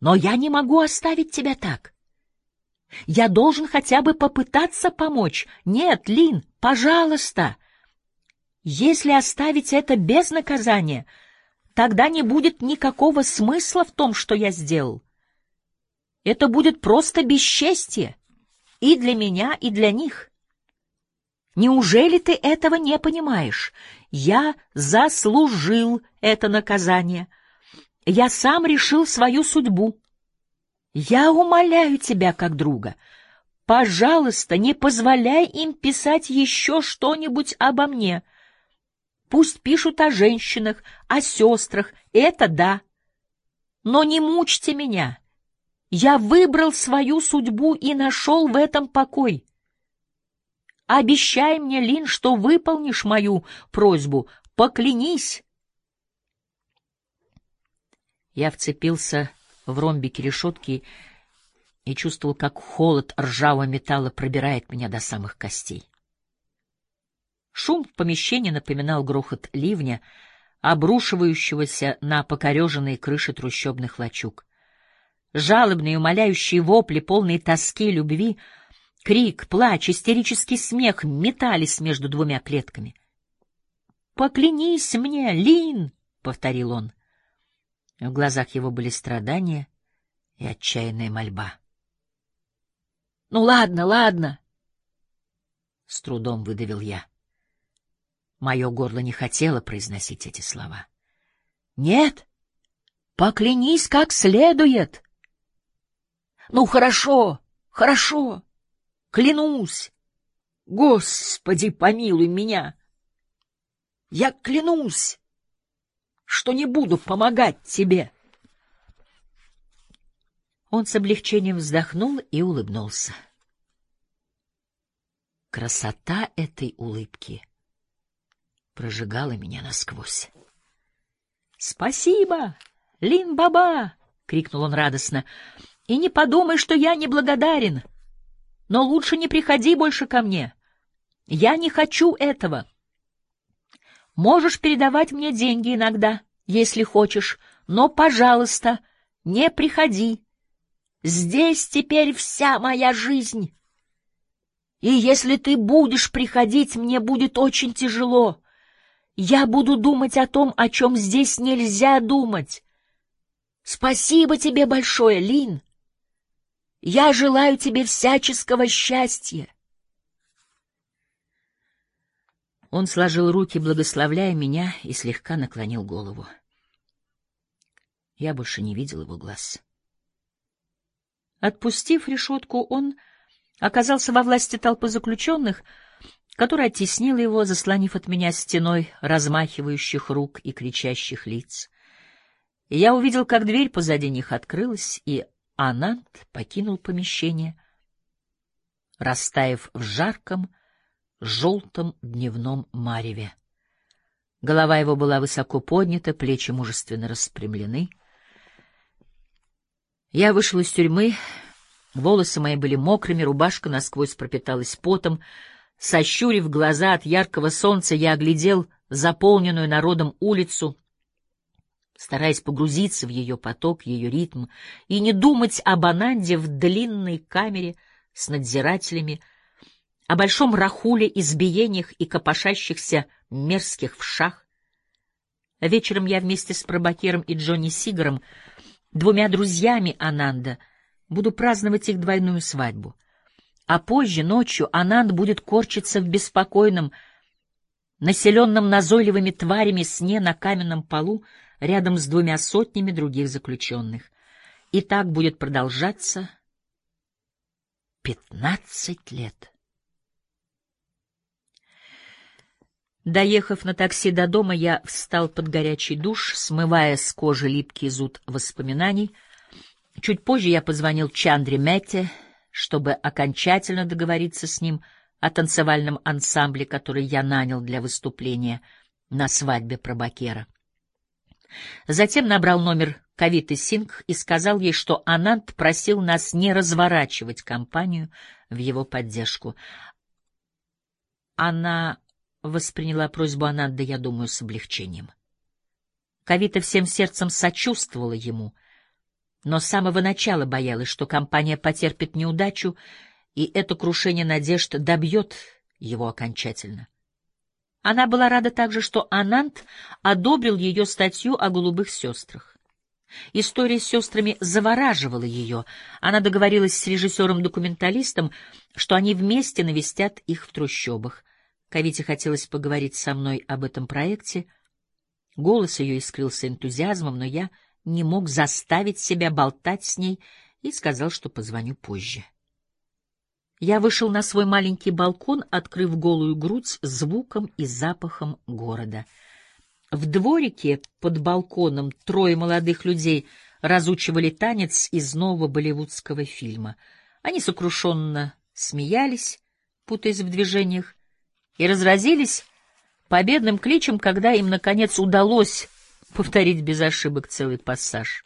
Но я не могу оставить тебя так. Я должен хотя бы попытаться помочь. Нет, Лин, пожалуйста. Если оставить это без наказания, тогда не будет никакого смысла в том, что я сделал. Это будет просто бесчестие и для меня, и для них. Неужели ты этого не понимаешь? Я заслужил это наказание. Я сам решил свою судьбу. Я умоляю тебя как друга, пожалуйста, не позволяй им писать еще что-нибудь обо мне. Пусть пишут о женщинах, о сестрах, это да. Но не мучьте меня. Я выбрал свою судьбу и нашел в этом покой. Обещай мне, Лин, что выполнишь мою просьбу. Поклянись. Я вцепился в ромбики решетки и чувствовал, как холод ржавого металла пробирает меня до самых костей. Шум в помещении напоминал грохот ливня, обрушивающегося на покореженные крыши трущобных лачуг. Жалобные, умоляющие вопли, полные тоски и любви, крик, плач, истерический смех метались между двумя клетками. «Поклянись мне, Лин!» — повторил он. В глазах его были страдания и отчаянная мольба. «Ну ладно, ладно!» — с трудом выдавил я. Мое горло не хотело произносить эти слова. «Нет, поклянись как следует!» «Ну, хорошо, хорошо, клянусь! Господи, помилуй меня! Я клянусь, что не буду помогать тебе!» Он с облегчением вздохнул и улыбнулся. Красота этой улыбки прожигала меня насквозь. «Спасибо, Лин-баба!» — крикнул он радостно. «И не подумай, что я неблагодарен. Но лучше не приходи больше ко мне. Я не хочу этого. Можешь передавать мне деньги иногда, если хочешь, но, пожалуйста, не приходи. Здесь теперь вся моя жизнь. И если ты будешь приходить, мне будет очень тяжело. Я буду думать о том, о чем здесь нельзя думать. Спасибо тебе большое, Лин. Я желаю тебе всяческого счастья». Он сложил руки, благословляя меня, и слегка наклонил голову. Я больше не видел его глаз. Отпустив решетку, он оказался во власти толпы заключенных, которая оттеснила его, заслонив от меня стеной размахивающих рук и кричащих лиц. И я увидел, как дверь позади них открылась, и Ананд покинул помещение, растаяв в жарком, желтом дневном мареве. Голова его была высоко поднята, плечи мужественно распрямлены. Я вышел из тюрьмы, волосы мои были мокрыми, рубашка насквозь пропиталась потом. Сощурив глаза от яркого солнца, я оглядел заполненную народом улицу, стараясь погрузиться в ее поток, ее ритм, и не думать об Ананде в длинной камере с надзирателями, о большом рахуле, избиениях и копошащихся мерзких вшах. Вечером я вместе с Пробакером и Джонни Сигаром, двумя друзьями Ананда, буду праздновать их двойную свадьбу. А позже, ночью, Ананд будет корчиться в беспокойном, населенном назойливыми тварями сне на каменном полу рядом с 200 других заключенных. И так будет продолжаться 15 лет. Доехав на такси до дома, я встал под горячий душ, смывая с кожи липкий зуд воспоминаний. Чуть позже я позвонил Чандре Метте, чтобы окончательно договориться с ним о танцевальном ансамбле, который я нанял для выступления на свадьбе Пробакера. Затем набрал номер Кавиты Сингх и сказал ей, что Ананд просил нас не разворачивать кампанию в его поддержку. Она восприняла просьбу Ананда, я думаю, с облегчением. Кавита всем сердцем сочувствовала ему, но с самого начала боялась, что компания потерпит неудачу, и это крушение надежд добьет его окончательно. Она была рада также, что Ананд одобрил ее статью о голубых сестрах. История с сестрами завораживала ее. Она договорилась с режиссером-документалистом, что они вместе навестят их в трущобах. Кавите хотелось поговорить со мной об этом проекте. Голос ее искрился энтузиазмом, но я не мог заставить себя болтать с ней и сказал, что позвоню позже. Я вышел на свой маленький балкон, открыв голую грудь звуком и запахом города. В дворике под балконом 3 молодых людей разучивали танец из нового болливудского фильма. Они сокрушенно смеялись, путаясь в движениях, и разразились победным кличем, когда им, наконец, удалось повторить без ошибок целый пассаж.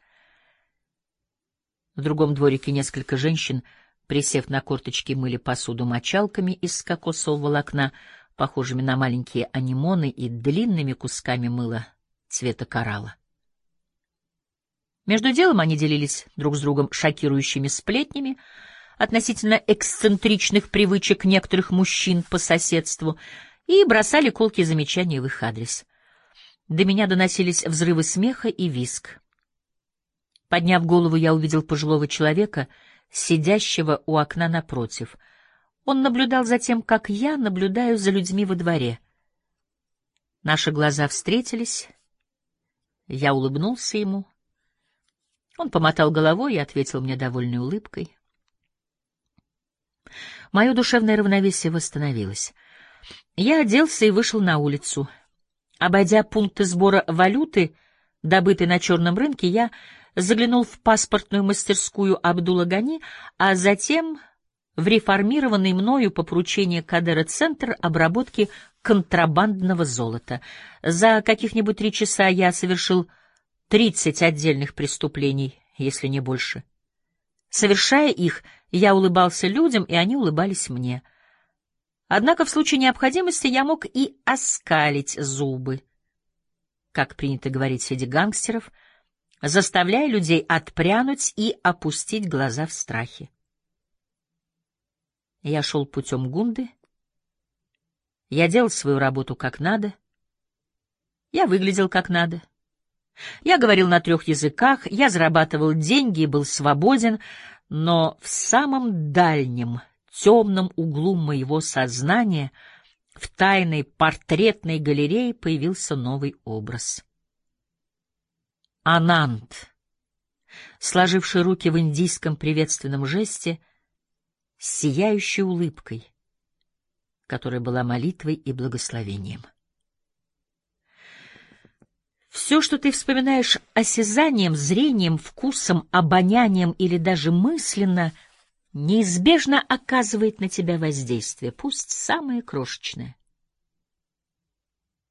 В другом дворике несколько женщин, присев на корточки, мыли посуду мочалками из кокосового волокна, похожими на маленькие анемоны, и длинными кусками мыла цвета коралла. Между делом они делились друг с другом шокирующими сплетнями относительно эксцентричных привычек некоторых мужчин по соседству и бросали колкие замечания в их адрес. До меня доносились взрывы смеха и визг. Подняв голову, я увидел пожилого человека, сидящего у окна напротив. Он наблюдал за тем, как я наблюдаю за людьми во дворе. Наши глаза встретились. Я улыбнулся ему. Он помотал головой и ответил мне довольной улыбкой. Мое душевное равновесие восстановилось. Я оделся и вышел на улицу. Обойдя пункты сбора валюты, добытой на черном рынке, я заглянул в паспортную мастерскую Абдула-Гани, а затем в реформированный мною по поручению Кадера центр обработки контрабандного золота. За каких-нибудь 3 часа я совершил 30 отдельных преступлений, если не больше. Совершая их, я улыбался людям, и они улыбались мне. Однако в случае необходимости я мог и оскалить зубы, как принято говорить среди гангстеров, заставляя людей отпрянуть и опустить глаза в страхе. Я шел путем Гунды. Я делал свою работу как надо. Я выглядел как надо. Я говорил на 3 языках, я зарабатывал деньги и был свободен, но в самом дальнем, темном углу моего сознания, в тайной портретной галерее, появился новый образ. Ананд, сложивший руки в индийском приветственном жесте, с сияющей улыбкой, которая была молитвой и благословением. Все, что ты вспоминаешь осязанием, зрением, вкусом, обонянием или даже мысленно, неизбежно оказывает на тебя воздействие, пусть самое крошечное.